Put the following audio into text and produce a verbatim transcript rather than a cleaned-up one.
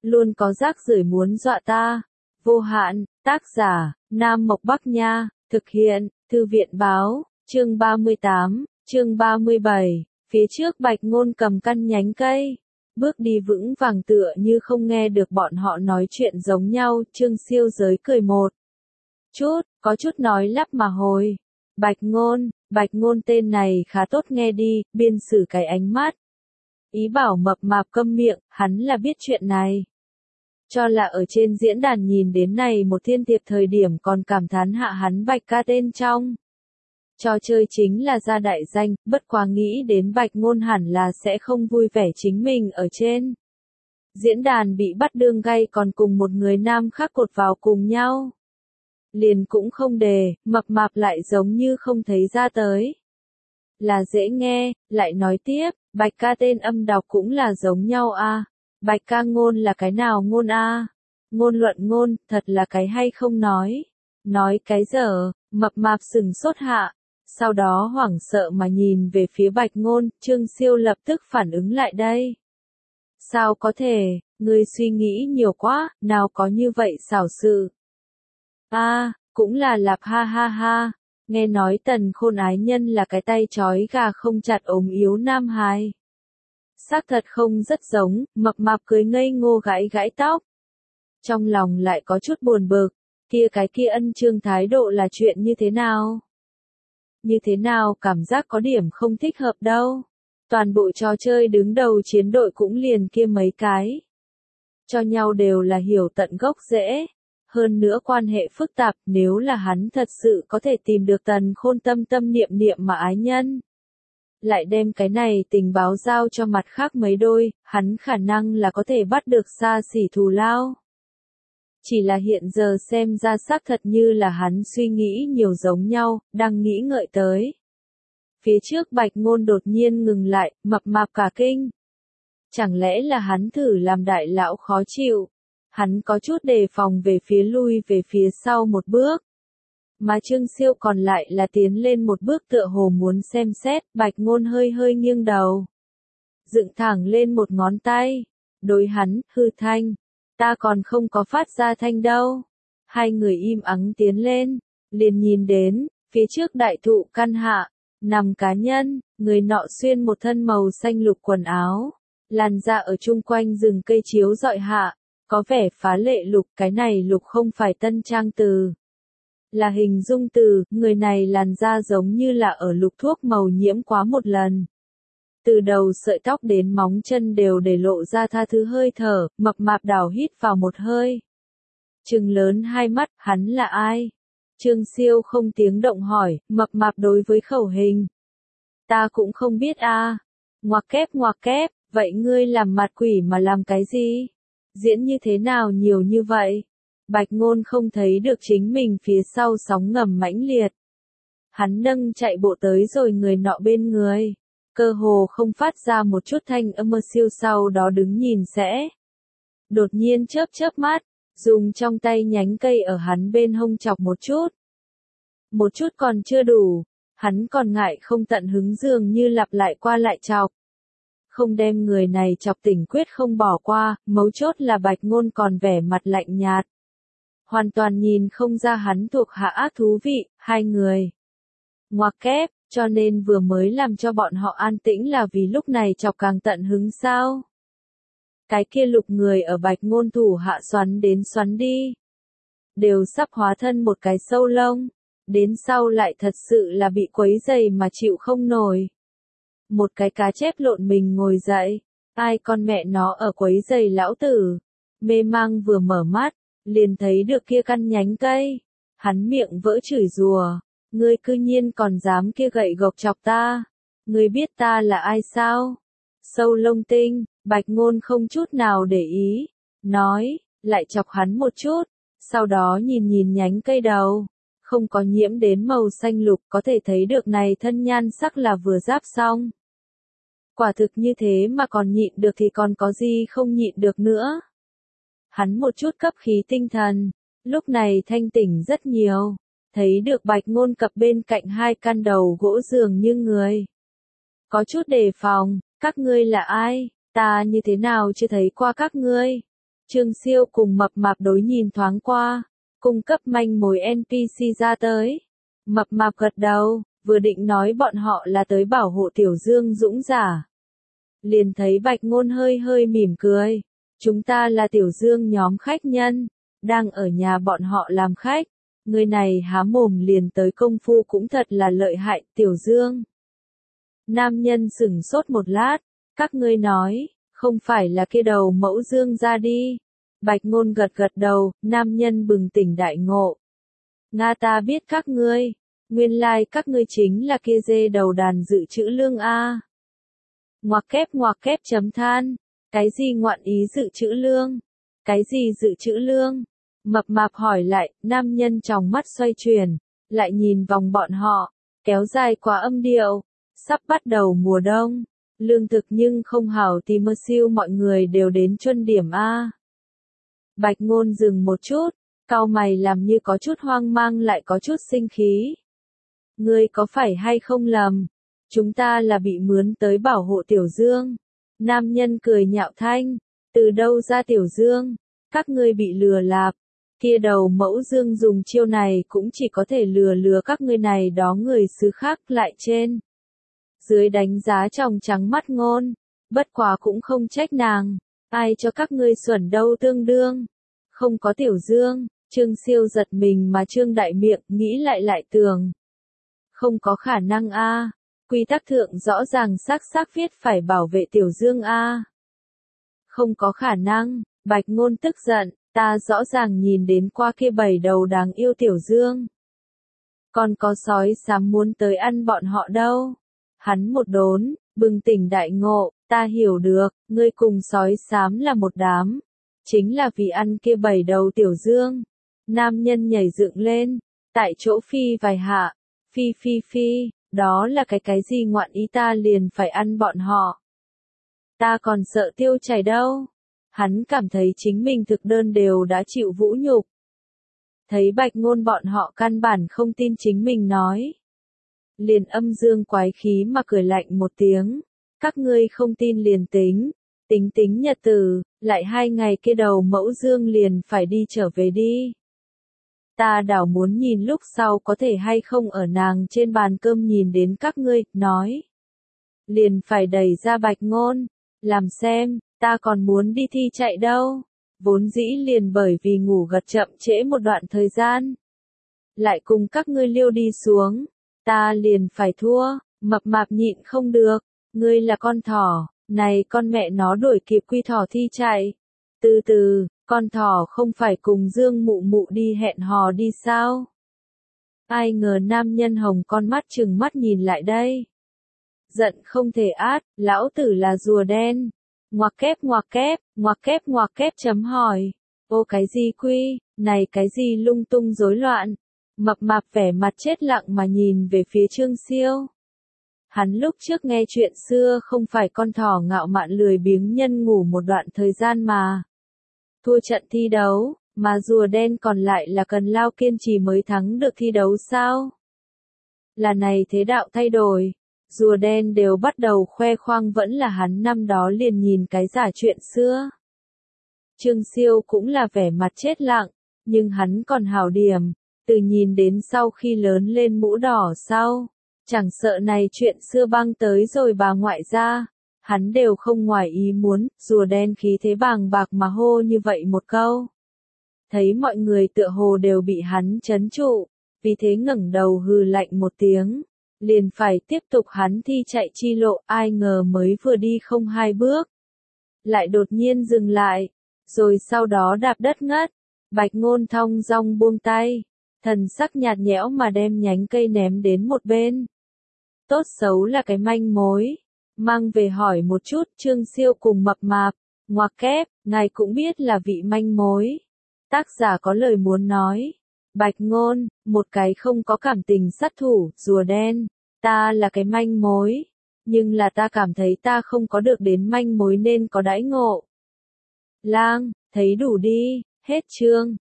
luôn có rác rưởi muốn dọa ta. Vô hạn, tác giả, Nam Mộc Bắc Nha, thực hiện, Thư viện Báo, chương ba mươi tám, chương ba mươi bảy, phía trước Bạch Ngôn cầm căn nhánh cây, bước đi vững vàng tựa như không nghe được bọn họ nói chuyện giống nhau, Trương Siêu giới cười một chút, có chút nói lắp mà hồi. Bạch Ngôn, Bạch Ngôn tên này khá tốt nghe đi, biên sử cái ánh mắt. Ý bảo mập mạp câm miệng, hắn là biết chuyện này. Cho là ở trên diễn đàn nhìn đến này một thiên tiệp thời điểm còn cảm thán hạ hắn Bạch ca tên trong. Trò chơi chính là ra đại danh, bất quá nghĩ đến Bạch Ngôn hẳn là sẽ không vui vẻ chính mình ở trên. Diễn đàn bị bắt đương gay còn cùng một người nam khác cột vào cùng nhau. Liền cũng không đề, mập mạp lại giống như không thấy ra tới. Là dễ nghe, lại nói tiếp, Bạch ca tên âm đọc cũng là giống nhau a. À. Bạch ca ngôn là cái nào ngôn a? À? Ngôn luận ngôn, thật là cái hay không nói. Nói cái dở, mập mạp sừng sốt hạ. Sau đó hoảng sợ mà nhìn về phía Bạch Ngôn, Trương Siêu lập tức phản ứng lại đây. Sao có thể, ngươi suy nghĩ nhiều quá, nào có như vậy xảo sự. A, à, cũng là lạp ha ha ha, nghe nói Tần Khôn ái nhân là cái tay trói gà không chặt ốm yếu nam hài. Xác thật không rất giống, mập mạp cười ngây ngô gãi gãi tóc. Trong lòng lại có chút buồn bực, kia cái kia ân trương thái độ là chuyện như thế nào? Như thế nào cảm giác có điểm không thích hợp đâu. Toàn bộ trò chơi đứng đầu chiến đội cũng liền kia mấy cái. Cho nhau đều là hiểu tận gốc rễ. Hơn nữa quan hệ phức tạp, nếu là hắn thật sự có thể tìm được Tần Khôn tâm tâm niệm niệm mà ái nhân. Lại đem cái này tình báo giao cho mặt khác mấy đôi, hắn khả năng là có thể bắt được xa xỉ thù lao. Chỉ là hiện giờ xem ra xác thật như là hắn suy nghĩ nhiều giống nhau, đang nghĩ ngợi tới. Phía trước Bạch Ngôn đột nhiên ngừng lại, mập mạp cả kinh. Chẳng lẽ là hắn thử làm đại lão khó chịu? Hắn có chút đề phòng về phía lui về phía sau một bước. Mà Trương Siêu còn lại là tiến lên một bước tựa hồ muốn xem xét, Bạch Ngôn hơi hơi nghiêng đầu. Dựng thẳng lên một ngón tay. Đối hắn, hư thanh. Ta còn không có phát ra thanh đâu. Hai người im ắng tiến lên, liền nhìn đến, phía trước đại thụ căn hạ, nằm cá nhân, người nọ xuyên một thân màu xanh lục quần áo. Làn da ở chung quanh rừng cây chiếu rọi hạ, có vẻ phá lệ lục, cái này lục không phải tân trang từ. Là hình dung từ, người này làn da giống như là ở lục thuốc màu nhiễm quá một lần. Từ đầu sợi tóc đến móng chân đều để lộ ra tha thứ hơi thở, mập mạp đảo hít vào một hơi. Trừng lớn hai mắt, hắn là ai? Trương Siêu không tiếng động hỏi, mập mạp đối với khẩu hình. Ta cũng không biết a. À. Ngoặc kép ngoặc kép, vậy ngươi làm mặt quỷ mà làm cái gì? Diễn như thế nào nhiều như vậy? Bạch Ngôn không thấy được chính mình phía sau sóng ngầm mãnh liệt. Hắn nâng chạy bộ tới rồi người nọ bên người. Cơ hồ không phát ra một chút thanh âm siêu sau đó đứng nhìn sẽ. Đột nhiên chớp chớp mắt, dùng trong tay nhánh cây ở hắn bên hông chọc một chút. Một chút còn chưa đủ, hắn còn ngại không tận hứng dường như lặp lại qua lại chọc. Không đem người này chọc tỉnh quyết không bỏ qua, mấu chốt là Bạch Ngôn còn vẻ mặt lạnh nhạt. Hoàn toàn nhìn không ra hắn thuộc hạ ác thú vị, hai người. Ngoặc kép, cho nên vừa mới làm cho bọn họ an tĩnh là vì lúc này chọc càng tận hứng sao. Cái kia lục người ở Bạch Ngôn thủ hạ xoắn đến xoắn đi. Đều sắp hóa thân một cái sâu lông. Đến sau lại thật sự là bị quấy dày mà chịu không nổi. Một cái cá chép lộn mình ngồi dậy. Ai con mẹ nó ở quấy dày lão tử. Mê mang vừa mở mắt, liền thấy được kia căn nhánh cây. Hắn miệng vỡ chửi rủa. Ngươi cư nhiên còn dám kia gậy gộc chọc ta. Ngươi biết ta là ai sao? Sâu lông tinh, Bạch Ngôn không chút nào để ý. Nói, lại chọc hắn một chút. Sau đó nhìn nhìn nhánh cây đầu. Không có nhiễm đến màu xanh lục, có thể thấy được này thân nhan sắc là vừa giáp xong. Quả thực như thế mà còn nhịn được thì còn có gì không nhịn được nữa. Hắn một chút cấp khí tinh thần, lúc này thanh tỉnh rất nhiều. Thấy được Bạch Ngôn cập bên cạnh hai căn đầu gỗ dường như người. Có chút đề phòng, các ngươi là ai, ta như thế nào chưa thấy qua các ngươi. Trương Siêu cùng Mập Mạp đối nhìn thoáng qua, cung cấp manh mối en pê xê ra tới. Mập Mạp gật đầu, vừa định nói bọn họ là tới bảo hộ Tiểu Dương Dũng giả. Liền thấy Bạch Ngôn hơi hơi mỉm cười. Chúng ta là Tiểu Dương nhóm khách nhân, đang ở nhà bọn họ làm khách. Người này há mồm liền tới công phu cũng thật là lợi hại, Tiểu Dương. Nam nhân sửng sốt một lát, các ngươi nói, không phải là kia đầu mẫu Dương ra đi. Bạch Ngôn gật gật đầu, nam nhân bừng tỉnh đại ngộ. Nga ta biết các ngươi, nguyên lai like các ngươi chính là kia dê đầu đàn dự trữ lương a. Ngoặc kép ngoặc kép chấm than, cái gì ngoạn ý dự trữ lương? Cái gì dự trữ lương? Mập Mạp hỏi lại, nam nhân trong mắt xoay chuyển, lại nhìn vòng bọn họ, kéo dài qua âm điệu, sắp bắt đầu mùa đông, lương thực nhưng không hảo thì mơ siêu mọi người đều đến chuân điểm a. Bạch Ngôn dừng một chút, cau mày làm như có chút hoang mang lại có chút sinh khí. Ngươi có phải hay không lầm? Chúng ta là bị mướn tới bảo hộ Tiểu Dương. Nam nhân cười nhạo thanh, từ đâu ra Tiểu Dương? Các ngươi bị lừa lạp. Kia đầu mẫu Dương dùng chiêu này cũng chỉ có thể lừa lừa các ngươi này đó người xứ khác lại trên. Dưới đánh giá trong trắng mắt Ngôn, bất quá cũng không trách nàng, ai cho các ngươi xuẩn đâu tương đương. Không có Tiểu Dương, Trương Siêu giật mình mà trương đại miệng, nghĩ lại lại tường. Không có khả năng a, quy tắc thượng rõ ràng xác xác viết phải bảo vệ Tiểu Dương a. Không có khả năng, Bạch Ngôn tức giận, ta rõ ràng nhìn đến qua kia bảy đầu đáng yêu Tiểu Dương. Còn có sói xám muốn tới ăn bọn họ đâu. Hắn một đốn, bừng tỉnh đại ngộ, ta hiểu được, ngươi cùng sói xám là một đám. Chính là vì ăn kia bảy đầu Tiểu Dương. Nam nhân nhảy dựng lên, tại chỗ phi vài hạ, phi phi phi, đó là cái cái gì ngoạn ý ta liền phải ăn bọn họ. Ta còn sợ tiêu chảy đâu. Hắn cảm thấy chính mình thực đơn đều đã chịu vũ nhục. Thấy Bạch Ngôn bọn họ căn bản không tin chính mình nói. Liền âm dương quái khí mà cười lạnh một tiếng. Các ngươi không tin liền tính. Tính tính nhật tử, lại hai ngày kia đầu mẫu Dương liền phải đi trở về đi. Ta đảo muốn nhìn lúc sau có thể hay không ở nàng trên bàn cơm nhìn đến các ngươi, nói. Liền phải đẩy ra Bạch Ngôn, làm xem, ta còn muốn đi thi chạy đâu. Vốn dĩ liền bởi vì ngủ gật chậm trễ một đoạn thời gian. Lại cùng các ngươi liêu đi xuống, ta liền phải thua, Mập Mạp nhịn không được, ngươi là con thỏ. Này con mẹ nó đuổi kịp quy thỏ thi chạy. Từ từ, con thỏ không phải cùng Dương Mụ Mụ đi hẹn hò đi sao? Ai ngờ nam nhân hồng con mắt trừng mắt nhìn lại đây. Giận không thể át, lão tử là rùa đen. Ngoặc kép ngoặc kép, ngoặc kép ngoặc kép chấm hỏi. Ô cái gì quy, này cái gì lung tung rối loạn. Mập Mạp vẻ mặt chết lặng mà nhìn về phía Trương Siêu. Hắn lúc trước nghe chuyện xưa không phải con thỏ ngạo mạn lười biếng nhân ngủ một đoạn thời gian mà. Thua trận thi đấu, mà rùa đen còn lại là cần lao kiên trì mới thắng được thi đấu sao? Là này thế đạo thay đổi, rùa đen đều bắt đầu khoe khoang vẫn là hắn năm đó liền nhìn cái giả chuyện xưa. Trương Siêu cũng là vẻ mặt chết lặng, nhưng hắn còn hảo điểm, từ nhìn đến sau khi lớn lên mũ đỏ sau. Chẳng sợ này chuyện xưa băng tới rồi bà ngoại ra, hắn đều không ngoài ý muốn, rùa đen khí thế bàng bạc mà hô như vậy một câu. Thấy mọi người tựa hồ đều bị hắn chấn trụ, vì thế ngẩng đầu hừ lạnh một tiếng, liền phải tiếp tục hắn thi chạy chi lộ, ai ngờ mới vừa đi không hai bước. Lại đột nhiên dừng lại, rồi sau đó đạp đất ngất, Bạch Ngôn thong dong buông tay, thần sắc nhạt nhẽo mà đem nhánh cây ném đến một bên. Tốt xấu là cái manh mối. Mang về hỏi một chút, Trương Siêu cùng Mập Mạp, ngoặc kép, ngài cũng biết là vị manh mối. Tác giả có lời muốn nói. Bạch Ngôn, một cái không có cảm tình sát thủ, rùa đen. Ta là cái manh mối. Nhưng là ta cảm thấy ta không có được đến manh mối nên có đãi ngộ. Lang, thấy đủ đi, hết chương.